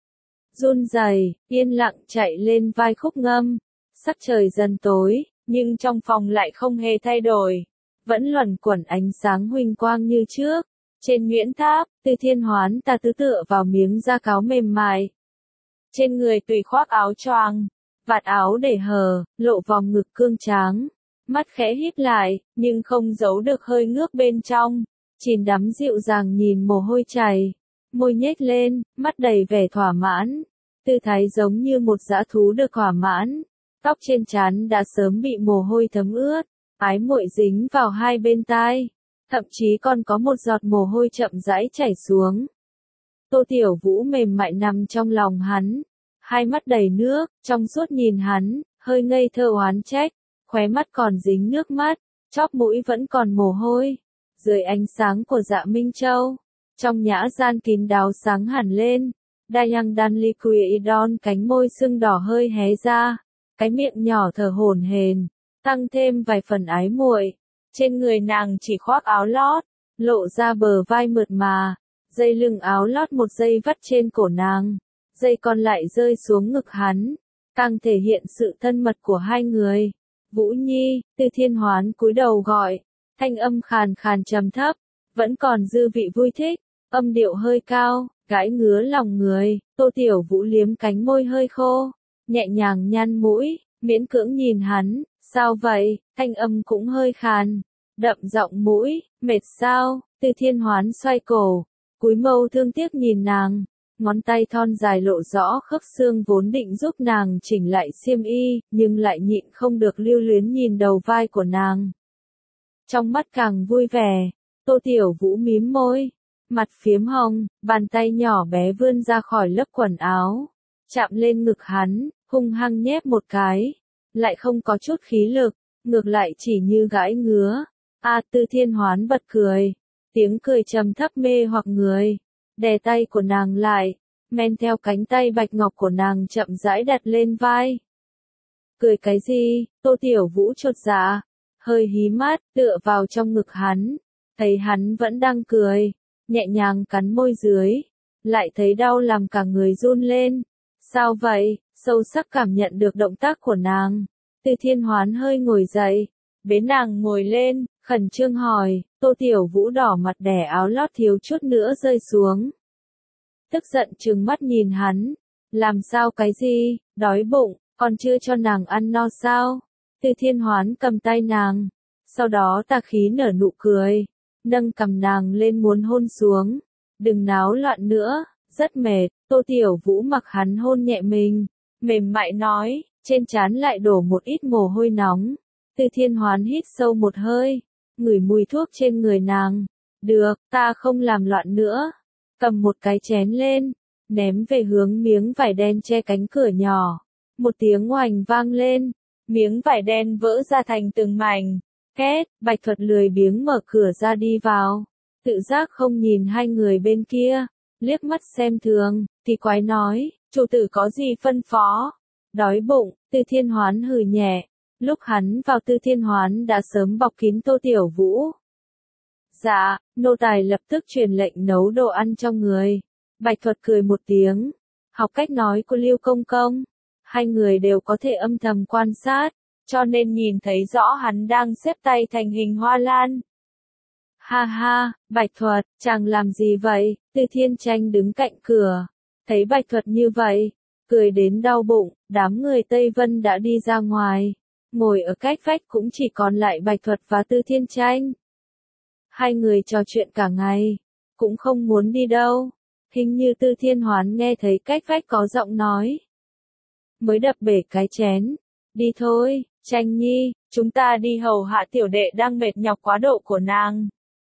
Run rẩy, yên lặng chạy lên vai Khúc Ngâm. Sắc trời dần tối, nhưng trong phòng lại không hề thay đổi, vẫn luẩn quẩn ánh sáng huỳnh quang như trước. Trên Nguyễn Tháp, Từ Thiên Hoán ta tứ tựa vào miếng da cáo mềm mại. Trên người tùy khoác áo choàng, vạt áo để hở, lộ vòng ngực cương tráng. Mắt khẽ híp lại, nhưng không giấu được hơi ngước bên trong. Chìm đắm dịu dàng nhìn mồ hôi chảy. Môi nhếch lên, mắt đầy vẻ thỏa mãn. Tư thái giống như một dã thú được thỏa mãn. Tóc trên trán đã sớm bị mồ hôi thấm ướt. Ái muội dính vào hai bên tai. Thậm chí còn có một giọt mồ hôi chậm rãi chảy xuống. Tô Tiểu Vũ mềm mại nằm trong lòng hắn. Hai mắt đầy nước, trong suốt nhìn hắn, hơi ngây thơ oán trách. Khóe mắt còn dính nước mắt, chóp mũi vẫn còn mồ hôi. Dưới ánh sáng của Dạ Minh Châu, trong nhã gian kín đáo sáng hẳn lên. Dayang Danliquidon cánh môi sưng đỏ hơi hé ra, cái miệng nhỏ thở hổn hển, tăng thêm vài phần ái muội. Trên người nàng chỉ khoác áo lót, lộ ra bờ vai mượt mà, dây lưng áo lót một dây vắt trên cổ nàng, dây còn lại rơi xuống ngực hắn, càng thể hiện sự thân mật của hai người. Vũ Nhi, Từ Thiên Hoán cúi đầu gọi, thanh âm khàn khàn trầm thấp, vẫn còn dư vị vui thích, âm điệu hơi cao, gãi ngứa lòng người. Tô Tiểu Vũ liếm cánh môi hơi khô, nhẹ nhàng nhăn mũi, miễn cưỡng nhìn hắn, sao vậy, thanh âm cũng hơi khàn, đậm giọng mũi, mệt sao? Từ Thiên Hoán xoay cổ, cúi mâu thương tiếc nhìn nàng, ngón tay thon dài lộ rõ khớp xương vốn định giúp nàng chỉnh lại xiêm y, nhưng lại nhịn không được lưu luyến nhìn đầu vai của nàng. Trong mắt càng vui vẻ, Tô Tiểu Vũ mím môi, mặt phiếm hồng, bàn tay nhỏ bé vươn ra khỏi lớp quần áo, chạm lên ngực hắn, hung hăng nhép một cái, lại không có chút khí lực, ngược lại chỉ như gãi ngứa. A Tư Thiên Hoán bật cười, tiếng cười trầm thấp mê hoặc người, đè tay của nàng lại, men theo cánh tay bạch ngọc của nàng chậm rãi đặt lên vai. Cười cái gì? Tô Tiểu Vũ chột dạ, hơi hí mắt, tựa vào trong ngực hắn, thấy hắn vẫn đang cười, nhẹ nhàng cắn môi dưới, lại thấy đau làm cả người run lên. Sao vậy? Sâu sắc cảm nhận được động tác của nàng, Tư Thiên Hoán hơi ngồi dậy, bế nàng ngồi lên, khẩn trương hỏi. Tô Tiểu Vũ đỏ mặt đẻ áo lót thiếu chút nữa rơi xuống. Tức giận trừng mắt nhìn hắn, làm sao cái gì, đói bụng, còn chưa cho nàng ăn no sao? Tư Thiên Hoán cầm tay nàng, sau đó tà khí nở nụ cười, nâng cầm nàng lên muốn hôn xuống. Đừng náo loạn nữa, rất mệt. Tô Tiểu Vũ mặc hắn hôn nhẹ mình, mềm mại nói, trên trán lại đổ một ít mồ hôi nóng. Tư Thiên Hoán hít sâu một hơi, ngửi mùi thuốc trên người nàng. Được, ta không làm loạn nữa. Cầm một cái chén lên, ném về hướng miếng vải đen che cánh cửa nhỏ. Một tiếng oành vang lên, miếng vải đen vỡ ra thành từng mảnh. Két, Bạch Thuật lười biếng mở cửa ra đi vào, tự giác không nhìn hai người bên kia, liếc mắt xem thường, thì quái nói, chủ tử có gì phân phó? Đói bụng. Tư Thiên Hoán hừ nhẹ, lúc hắn vào Tư Thiên Hoán đã sớm bọc kín Tô Tiểu Vũ. Dạ, nô tài lập tức truyền lệnh nấu đồ ăn cho người. Bạch Thuật cười một tiếng, học cách nói của Lưu Công Công. Hai người đều có thể âm thầm quan sát, cho nên nhìn thấy rõ hắn đang xếp tay thành hình hoa lan. Ha ha, Bạch Thuật, chàng làm gì vậy? Tư Thiên Tranh đứng cạnh cửa, thấy Bạch Thuật như vậy, cười đến đau bụng. Đám người Tây Vân đã đi ra ngoài, ngồi ở cách vách cũng chỉ còn lại Bạch Thuật và Tư Thiên Tranh. Hai người trò chuyện cả ngày, cũng không muốn đi đâu. Hình như Tư Thiên Hoán nghe thấy cách vách có giọng nói, mới đập bể cái chén. Đi thôi, Tranh Nhi, chúng ta đi hầu hạ tiểu đệ đang mệt nhọc quá độ của nàng.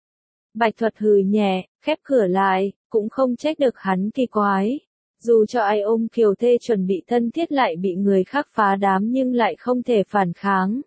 Bạch Thuật hừ nhẹ, khép cửa lại, cũng không trách được hắn kỳ quái. Dù cho ai ôm kiều thê chuẩn bị thân thiết lại bị người khác phá đám nhưng lại không thể phản kháng.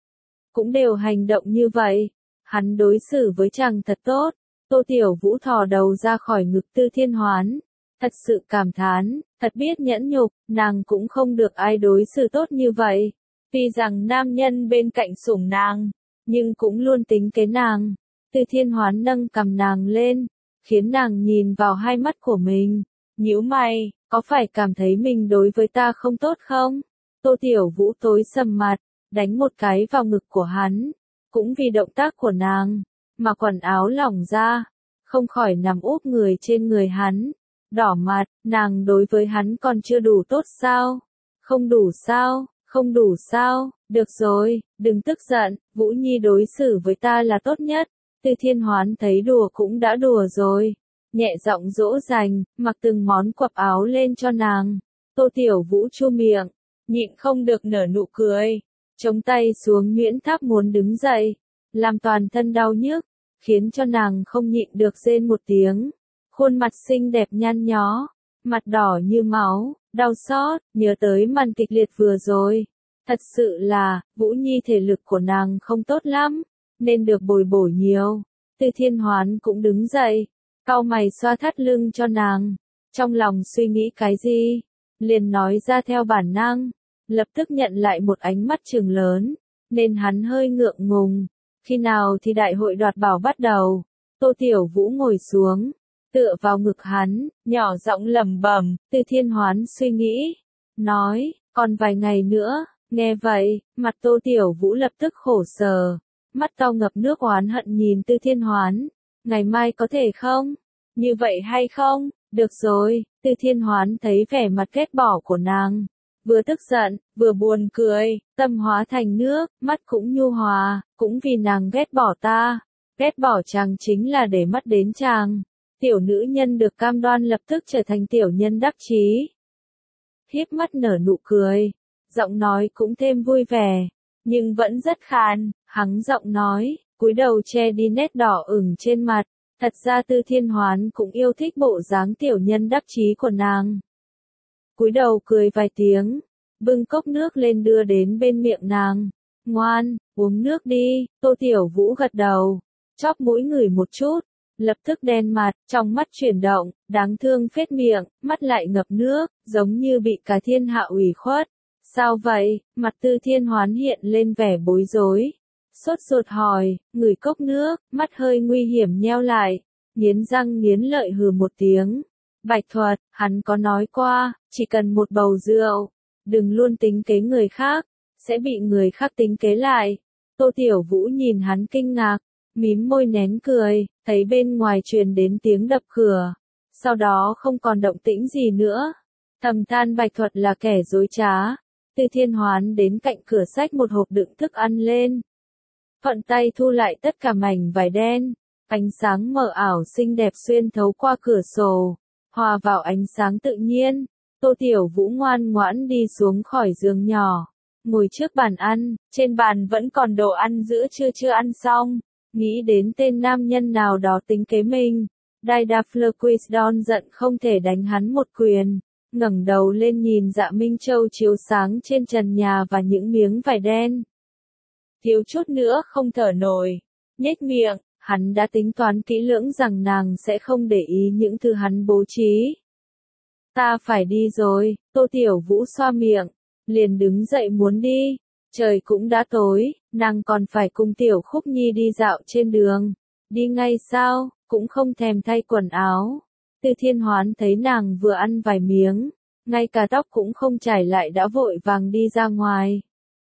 Cũng đều hành động như vậy. Hắn đối xử với chàng thật tốt. Tô Tiểu Vũ thò đầu ra khỏi ngực Tư Thiên Hoán, thật sự cảm thán, thật biết nhẫn nhục, nàng cũng không được ai đối xử tốt như vậy. Tuy rằng nam nhân bên cạnh sủng nàng, nhưng cũng luôn tính kế nàng. Tư Thiên Hoán nâng cầm nàng lên, khiến nàng nhìn vào hai mắt của mình, nhíu mày, có phải cảm thấy mình đối với ta không tốt không? Tô Tiểu Vũ tối sầm mặt, đánh một cái vào ngực của hắn, cũng vì động tác của nàng, mà quần áo lỏng ra, không khỏi nằm úp người trên người hắn. Đỏ mặt, nàng đối với hắn còn chưa đủ tốt sao? Không đủ sao? Không đủ sao? Được rồi, đừng tức giận, Vũ Nhi đối xử với ta là tốt nhất. Tư Thiên Hoán thấy đùa cũng đã đùa rồi, nhẹ giọng dỗ dành, mặc từng món quặp áo lên cho nàng. Tô Tiểu Vũ chu miệng, nhịn không được nở nụ cười, chống tay xuống nhuyễn tháp muốn đứng dậy, làm toàn thân đau nhức, khiến cho nàng không nhịn được rên một tiếng. Khuôn mặt xinh đẹp nhăn nhó, mặt đỏ như máu, đau xót, nhớ tới màn kịch liệt vừa rồi. Thật sự là, Vũ Nhi thể lực của nàng không tốt lắm, nên được bồi bổ nhiều. Tư Thiên Hoán cũng đứng dậy, cau mày xoa thắt lưng cho nàng, trong lòng suy nghĩ cái gì, liền nói ra theo bản năng, lập tức nhận lại một ánh mắt trừng lớn, nên hắn hơi ngượng ngùng. Khi nào thì đại hội đoạt bảo bắt đầu? Tô Tiểu Vũ ngồi xuống, tựa vào ngực hắn, nhỏ giọng lẩm bẩm. Tư Thiên Hoán suy nghĩ, nói, còn vài ngày nữa. Nghe vậy, mặt Tô Tiểu Vũ lập tức khổ sở, mắt to ngập nước oán hận nhìn Tư Thiên Hoán. Ngày mai có thể không? Như vậy hay không? Được rồi. Tư Thiên Hoán thấy vẻ mặt ghét bỏ của nàng, vừa tức giận, vừa buồn cười, tâm hóa thành nước, mắt cũng nhu hòa, cũng vì nàng ghét bỏ ta. Ghét bỏ chàng chính là để mắt đến chàng. Tiểu nữ nhân được cam đoan lập tức trở thành tiểu nhân đắc chí. Híp mắt nở nụ cười, giọng nói cũng thêm vui vẻ, nhưng vẫn rất khàn, hắng giọng nói, cúi đầu che đi nét đỏ ửng trên mặt. Thật ra Tư Thiên Hoán cũng yêu thích bộ dáng tiểu nhân đắc chí của nàng. Cúi đầu cười vài tiếng, bưng cốc nước lên đưa đến bên miệng nàng. Ngoan, uống nước đi. Tô Tiểu Vũ gật đầu, chóp mũi ngửi một chút, lập tức đen mặt, trong mắt chuyển động, đáng thương phết miệng, mắt lại ngập nước, giống như bị cả thiên hạ ủy khuất. Sao vậy? Mặt Tư Thiên Hoán hiện lên vẻ bối rối. Sốt ruột hỏi, ngửi cốc nước, mắt hơi nguy hiểm nheo lại, nghiến răng nghiến lợi hừ một tiếng. Bạch Thuật, hắn có nói qua, chỉ cần một bầu rượu, đừng luôn tính kế người khác, sẽ bị người khác tính kế lại. Tô Tiểu Vũ nhìn hắn kinh ngạc, mím môi nén cười, thấy bên ngoài truyền đến tiếng đập cửa. Sau đó không còn động tĩnh gì nữa. Thầm than Bạch Thuật là kẻ dối trá. Tư Thiên Hoán đến cạnh cửa xách một hộp đựng thức ăn lên. Thuận tay thu lại tất cả mảnh vải đen, ánh sáng mờ ảo xinh đẹp xuyên thấu qua cửa sổ, hòa vào ánh sáng tự nhiên. Tô Tiểu Vũ ngoan ngoãn đi xuống khỏi giường nhỏ, ngồi trước bàn ăn, trên bàn vẫn còn đồ ăn giữa trưa chưa ăn xong, nghĩ đến tên nam nhân nào đó tính kế mình. Daida Fleur giận không thể đánh hắn một quyền, ngẩng đầu lên nhìn Dạ Minh Châu chiếu sáng trên trần nhà và những miếng vải đen. Thiếu chút nữa không thở nổi, nhếch miệng, hắn đã tính toán kỹ lưỡng rằng nàng sẽ không để ý những thứ hắn bố trí. Ta phải đi rồi. Tô Tiểu Vũ xoa miệng, liền đứng dậy muốn đi. Trời cũng đã tối, nàng còn phải cùng Tiểu Khúc Nhi đi dạo trên đường. Đi ngay sao, cũng không thèm thay quần áo. Tư Thiên Hoán thấy nàng vừa ăn vài miếng, ngay cả tóc cũng không chải lại đã vội vàng đi ra ngoài.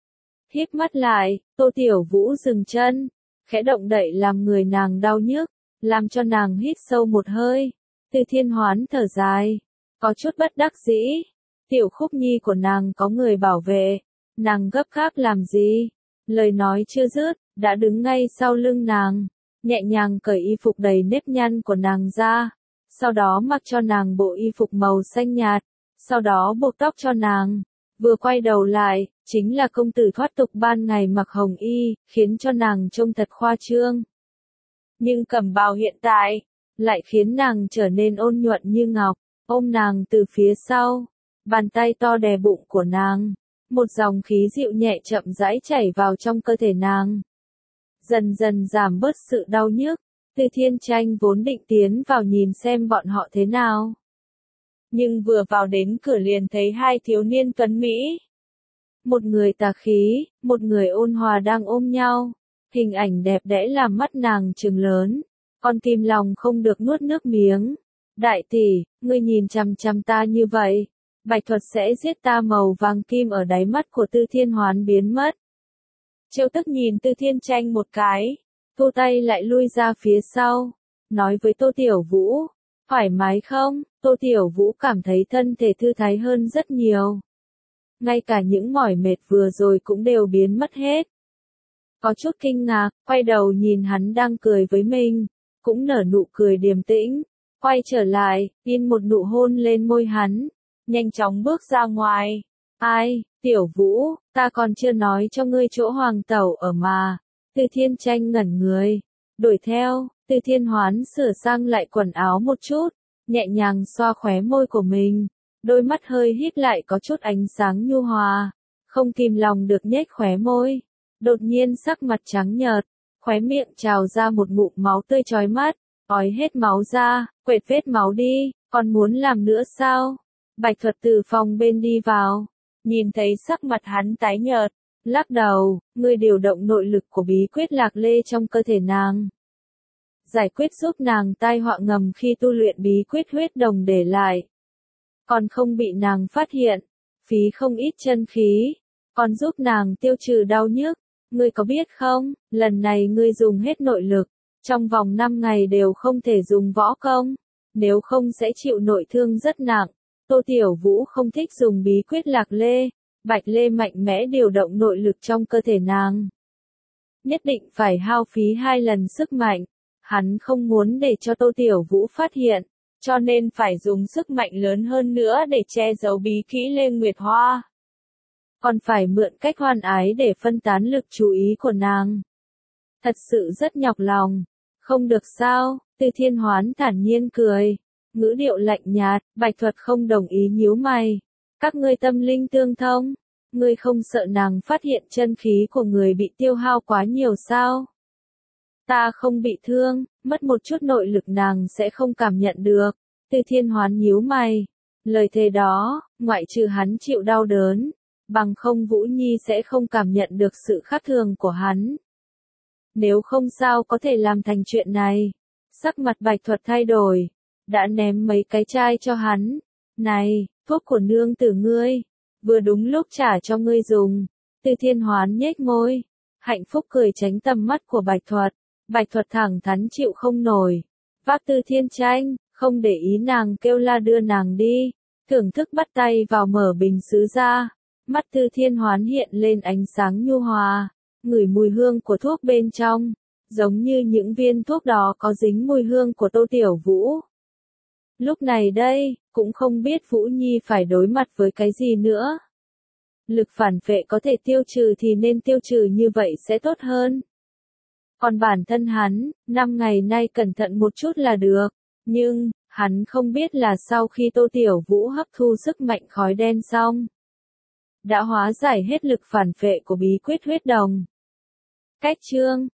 Híp mắt lại, Tô Tiểu Vũ dừng chân, khẽ động đậy làm người nàng đau nhức, làm cho nàng hít sâu một hơi. Tư Thiên Hoán thở dài, có chút bất đắc dĩ. Tiểu Khúc Nhi của nàng có người bảo vệ, nàng gấp gáp làm gì? Lời nói chưa dứt, đã đứng ngay sau lưng nàng, nhẹ nhàng cởi y phục đầy nếp nhăn của nàng ra, sau đó mặc cho nàng bộ y phục màu xanh nhạt, sau đó buộc tóc cho nàng. Vừa quay đầu lại, chính là công tử thoát tục ban ngày mặc hồng y, khiến cho nàng trông thật khoa trương. Nhưng Cẩm Bào hiện tại, lại khiến nàng trở nên ôn nhuận như ngọc, ôm nàng từ phía sau, bàn tay to đè bụng của nàng, một dòng khí dịu nhẹ chậm rãi chảy vào trong cơ thể nàng. Dần dần giảm bớt sự đau nhức, Tư Thiên Tranh vốn định tiến vào nhìn xem bọn họ thế nào. Nhưng vừa vào đến cửa liền thấy hai thiếu niên tuấn Mỹ. Một người tà khí, một người ôn hòa đang ôm nhau. Hình ảnh đẹp đẽ làm mắt nàng trừng lớn, con kìm lòng không được nuốt nước miếng. Đại tỷ, ngươi nhìn chằm chằm ta như vậy, Bạch Thuật sẽ giết ta. Màu vàng kim ở đáy mắt của Tư Thiên Hoán biến mất. Trêu tức nhìn Tư Thiên Tranh một cái, thu tay lại lui ra phía sau, nói với Tô Tiểu Vũ, thoải mái không? Tô Tiểu Vũ cảm thấy thân thể thư thái hơn rất nhiều. Ngay cả những mỏi mệt vừa rồi cũng đều biến mất hết. Có chút kinh ngạc, quay đầu nhìn hắn đang cười với mình, cũng nở nụ cười điềm tĩnh, quay trở lại, in một nụ hôn lên môi hắn, nhanh chóng bước ra ngoài. Ai, Tiểu Vũ, ta còn chưa nói cho ngươi chỗ Hoàng Tẩu ở mà. Tư Thiên Tranh ngẩn người, đuổi theo. Tư Thiên Hoán sửa sang lại quần áo một chút, nhẹ nhàng xoa khóe môi của mình, đôi mắt hơi híp lại có chút ánh sáng nhu hòa, không kìm lòng được nhếch khóe môi. Đột nhiên sắc mặt trắng nhợt, khóe miệng trào ra một ngụm máu tươi chói mắt, ói hết máu ra, quệt vết máu đi, còn muốn làm nữa sao? Bạch Thuật từ phòng bên đi vào, nhìn thấy sắc mặt hắn tái nhợt, lắc đầu, ngươi điều động nội lực của bí quyết Lạc Lê trong cơ thể nàng. Giải quyết giúp nàng tai họa ngầm khi tu luyện bí quyết huyết đồng để lại. Còn không bị nàng phát hiện, phí không ít chân khí, còn giúp nàng tiêu trừ đau nhức. Ngươi có biết không, lần này ngươi dùng hết nội lực, trong vòng năm ngày đều không thể dùng võ công, nếu không sẽ chịu nội thương rất nặng. Tô Tiểu Vũ không thích dùng bí quyết Lạc Lê, Bạch Lê mạnh mẽ điều động nội lực trong cơ thể nàng. Nhất định phải hao phí hai lần sức mạnh. Hắn không muốn để cho Tô Tiểu Vũ phát hiện, cho nên phải dùng sức mạnh lớn hơn nữa để che giấu bí kỹ Lê Nguyệt Hoa. Còn phải mượn cách hoan ái để phân tán lực chú ý của nàng. Thật sự rất nhọc lòng. Không được sao, Từ Thiên Hoán thản nhiên cười. Ngữ điệu lạnh nhạt, Bạch Thuật không đồng ý nhíu mày. Các ngươi tâm linh tương thông. Ngươi không sợ nàng phát hiện chân khí của người bị tiêu hao quá nhiều sao? Ta không bị thương, mất một chút nội lực nàng sẽ không cảm nhận được. Từ Thiên Hoán nhíu mày. Lời thề đó, ngoại trừ hắn chịu đau đớn, bằng không Vũ Nhi sẽ không cảm nhận được sự khác thường của hắn. Nếu không sao có thể làm thành chuyện này. Sắc mặt Bạch Thuật thay đổi, đã ném mấy cái chai cho hắn. Này, thuốc của nương tử ngươi, vừa đúng lúc trả cho ngươi dùng. Từ Thiên Hoán nhếch môi, hạnh phúc cười tránh tầm mắt của Bạch Thuật. Bạch Thuật thẳng thắn chịu không nổi, vác Từ Thiên Tranh, không để ý nàng kêu la đưa nàng đi, thưởng thức bắt tay vào mở bình sứ ra. Mắt Từ Thiên Hoán hiện lên ánh sáng nhu hòa, ngửi mùi hương của thuốc bên trong, giống như những viên thuốc đó có dính mùi hương của Tô Tiểu Vũ. Lúc này đây, cũng không biết Vũ Nhi phải đối mặt với cái gì nữa. Lực phản vệ có thể tiêu trừ thì nên tiêu trừ như vậy sẽ tốt hơn. Còn bản thân hắn, năm ngày nay cẩn thận một chút là được, nhưng, hắn không biết là sau khi Tô Tiểu Vũ hấp thu sức mạnh khói đen xong, đã hóa giải hết lực phản vệ của bí quyết huyết đồng. Cách chương